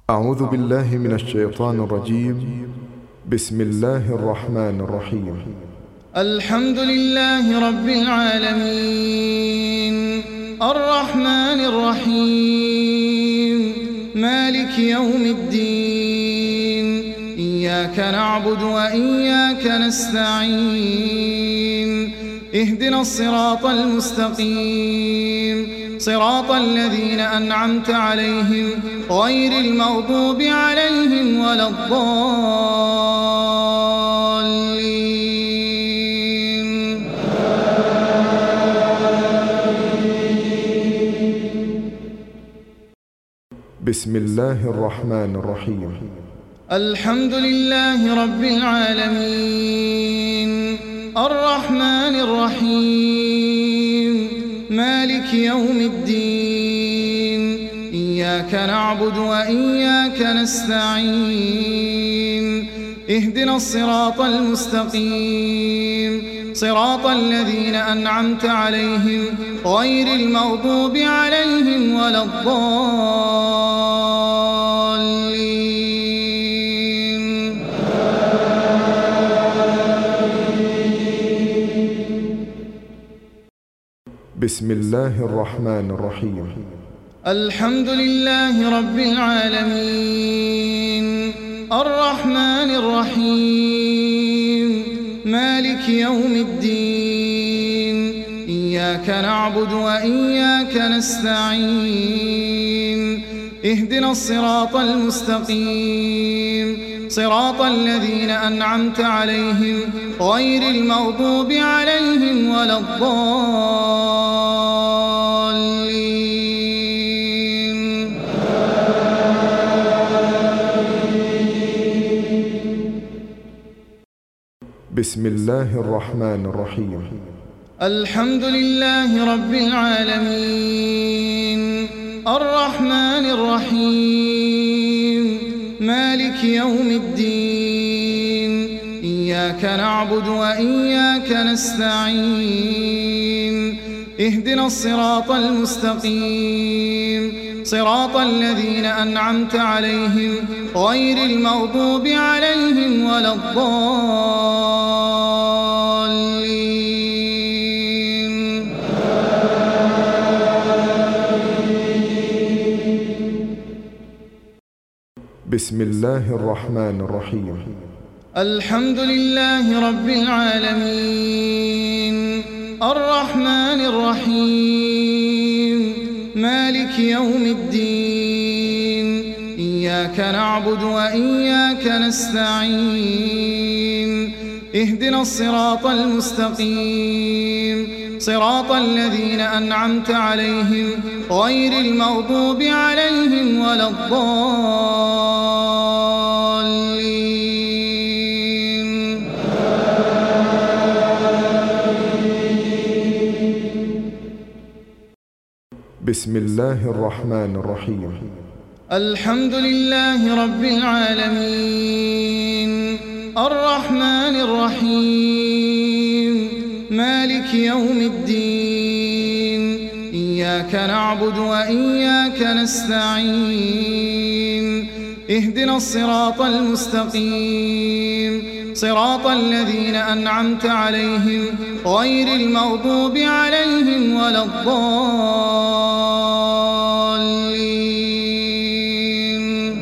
أعوذ بالله من الشيطان الرجيم. بسم الله الرحمن الرحيم. الحمد لله رب العالمين الرحمن الرحيم مالك يوم الدين إياك نعبد وإياك نستعين اهدنا الصراط المستقيم صراط الذين أنعمت عليهم غير المغضوب عليهم ولا الضالين. بسم الله الرحمن الرحيم. الحمد لله رب العالمين الرحمن الرحيم مالك يوم الدين إياك نعبد وإياك نستعين اهدنا الصراط المستقيم صراط الذين أنعمت عليهم غير المغضوب عليهم ولا الضالين. بسم الله الرحمن الرحيم. الحمد لله رب العالمين الرحمن الرحيم مالك يوم الدين إياك نعبد وإياك نستعين اهدنا الصراط المستقيم صراط الذين أنعمت عليهم غير المغضوب عليهم ولا الضالين. بسم الله الرحمن الرحيم. الحمد لله رب العالمين الرحمن الرحيم مالك يوم الدين إياك نعبد وإياك نستعين اهدنا الصراط المستقيم صراط الذين أنعمت عليهم غير المغضوب عليهم ولا الضالين. بسم الله الرحمن الرحيم. الحمد لله رب العالمين الرحمن الرحيم مالك يوم الدين إياك نعبد وإياك نستعين اهدنا الصراط المستقيم صراط الذين أنعمت عليهم غير المغضوب عليهم ولا الضالين. بسم الله الرحمن الرحيم. الحمد لله رب العالمين الرحمن الرحيم مالك يوم الدين إياك نعبد وإياك نستعين اهدنا الصراط المستقيم صراط الذين أنعمت عليهم غير المغضوب عليهم ولا الضالين.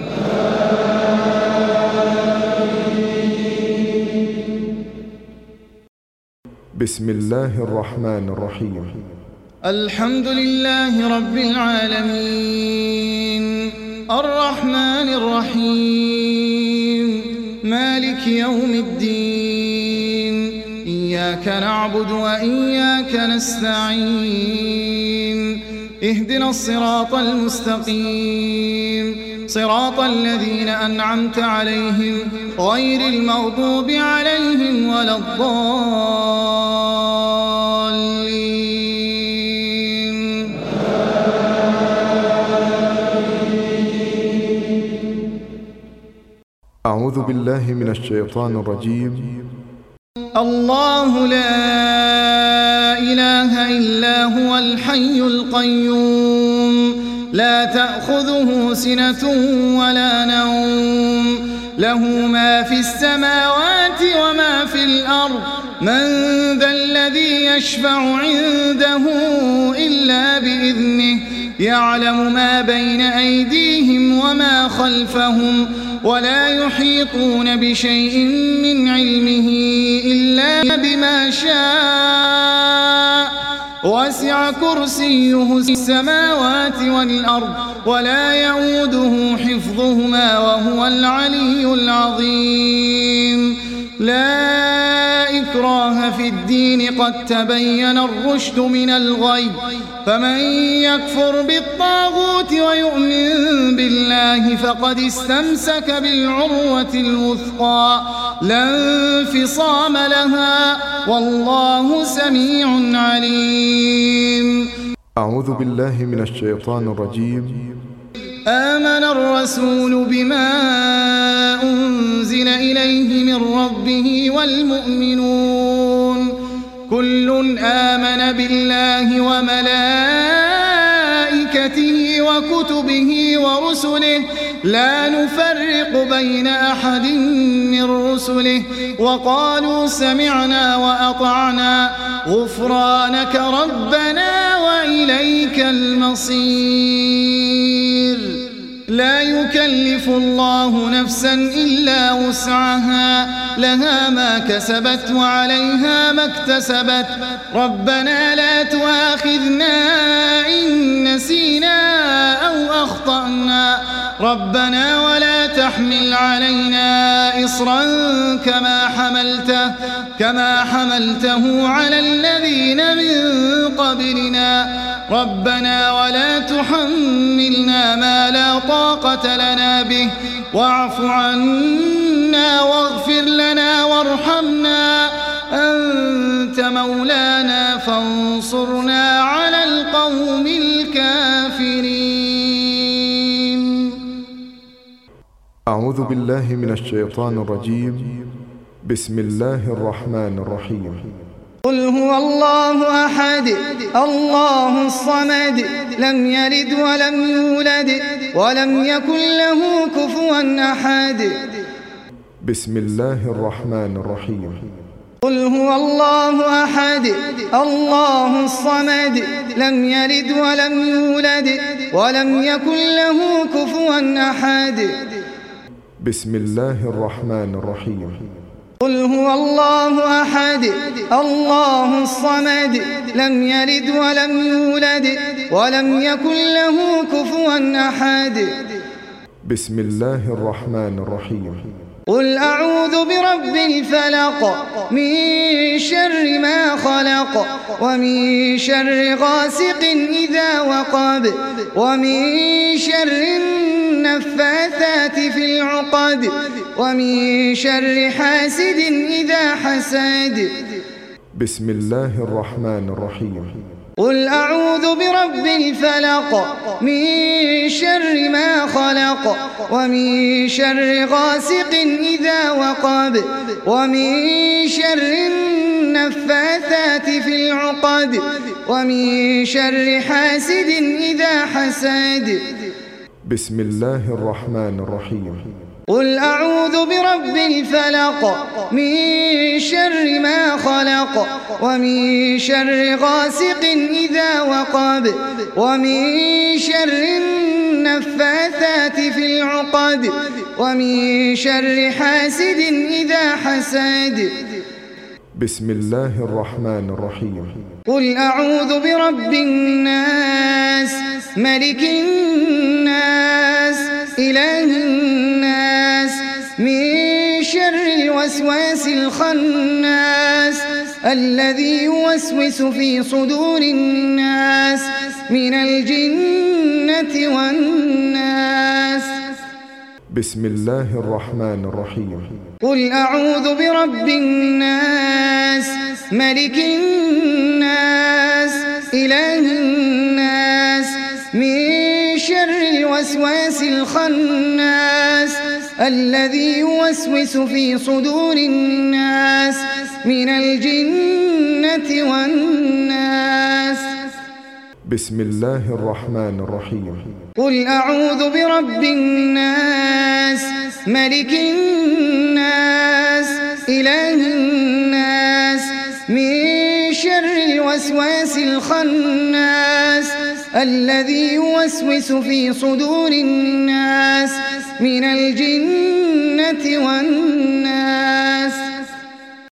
بسم الله الرحمن الرحيم. الحمد لله رب العالمين الرحمن الرحيم مالك يوم الدين إياك نعبد وإياك نستعين اهدنا الصراط المستقيم صراط الذين أنعمت عليهم غير المغضوب عليهم ولا الضالين. أعوذ بالله من الشيطان الرجيم. الله لا إله إلا هو الحي القيوم لا تأخذه سنة ولا نوم له ما في السماوات وما في الأرض من ذا الذي يشفع عنده إلا بإذنه يعلم ما بين أيديهم وما خلفهم ولا يحيطون بشيء من علمه إلا بما شاء وسع كرسيه السماوات والأرض ولا يؤوده حفظهما وهو العلي العظيم لا إكراه في الدين قد تبين الرشد من الغي فمن يكفر بالطاغوت ويؤمن بالله فقد استمسك بالعروة الوثقى لا انفصام لها والله سميع عليم. أعوذ بالله من الشيطان الرجيم. آمن الرسول بما أنزل إليه من ربه والمؤمنون كل آمن بالله وملائكته وكتبه ورسله لا نفرق بين أحد من رسله وقالوا سمعنا وأطعنا غفرانك ربنا وإليك المصير. لا يكلف الله نفسا إلا وسعها لها ما كسبت وعليها ما اكتسبت ربنا لا تؤاخذنا إن نسينا أو أخطأنا ربنا ولا تحمل علينا إصرا كما حملته على الذين من قبلنا ربنا ولا تحملنا ما لا طاقة لنا به واعف عنا واغفر لنا وارحمنا أنت مولانا فانصرنا على القوم الكافرين. أعوذ بالله من الشيطان الرجيم. بسم الله الرحمن الرحيم. قل هو الله أحد الله الصمد لم يلد ولم يولد ولم يكن له كفوا أحد. بسم الله الرحمن الرحيم. قل هو الله أحد الله الصمد لم يلد ولم يولد ولم يكن له كفوا أحد. بسم الله الرحمن الرحيم. قل هو الله أحد الله الصمد لم يلد ولم يولد ولم يكن له كفوا أحد. بسم الله الرحمن الرحيم. قل أعوذ برب الفلق من شر ما خلق ومن شر غاسق إذا وقب ومن شر النفاثات في العقد ومن شر حاسد إذا حسد. بسم الله الرحمن الرحيم. قل أعوذ برب الفلق من شر ما خلق ومن شر غاسق إذا وقب ومن شر النفاثات في العقد ومن شر حاسد إذا حسد. بسم الله الرحمن الرحيم. قل أعوذ برب الفلق من شر ما خلق ومن شر غاسق إذا وقب ومن شر النفاثات في العقد ومن شر حاسد إذا حسد. بسم الله الرحمن الرحيم. قل أعوذ برب الناس ملك الناس إله الناس من شر الوسواس الخناس الذي يوسوس في صدور الناس من الجنة والناس. بسم الله الرحمن الرحيم. قل أعوذ برب الناس ملك الناس إله الناس من شر الوسواس الخناس الذي يوسوس في صدور الناس من الجنة والناس. بسم الله الرحمن الرحيم. قل أعوذ برب الناس ملك الناس إله الناس من شر الوسواس الخناس الذي يوسوس في صدور الناس من الجنة والناس.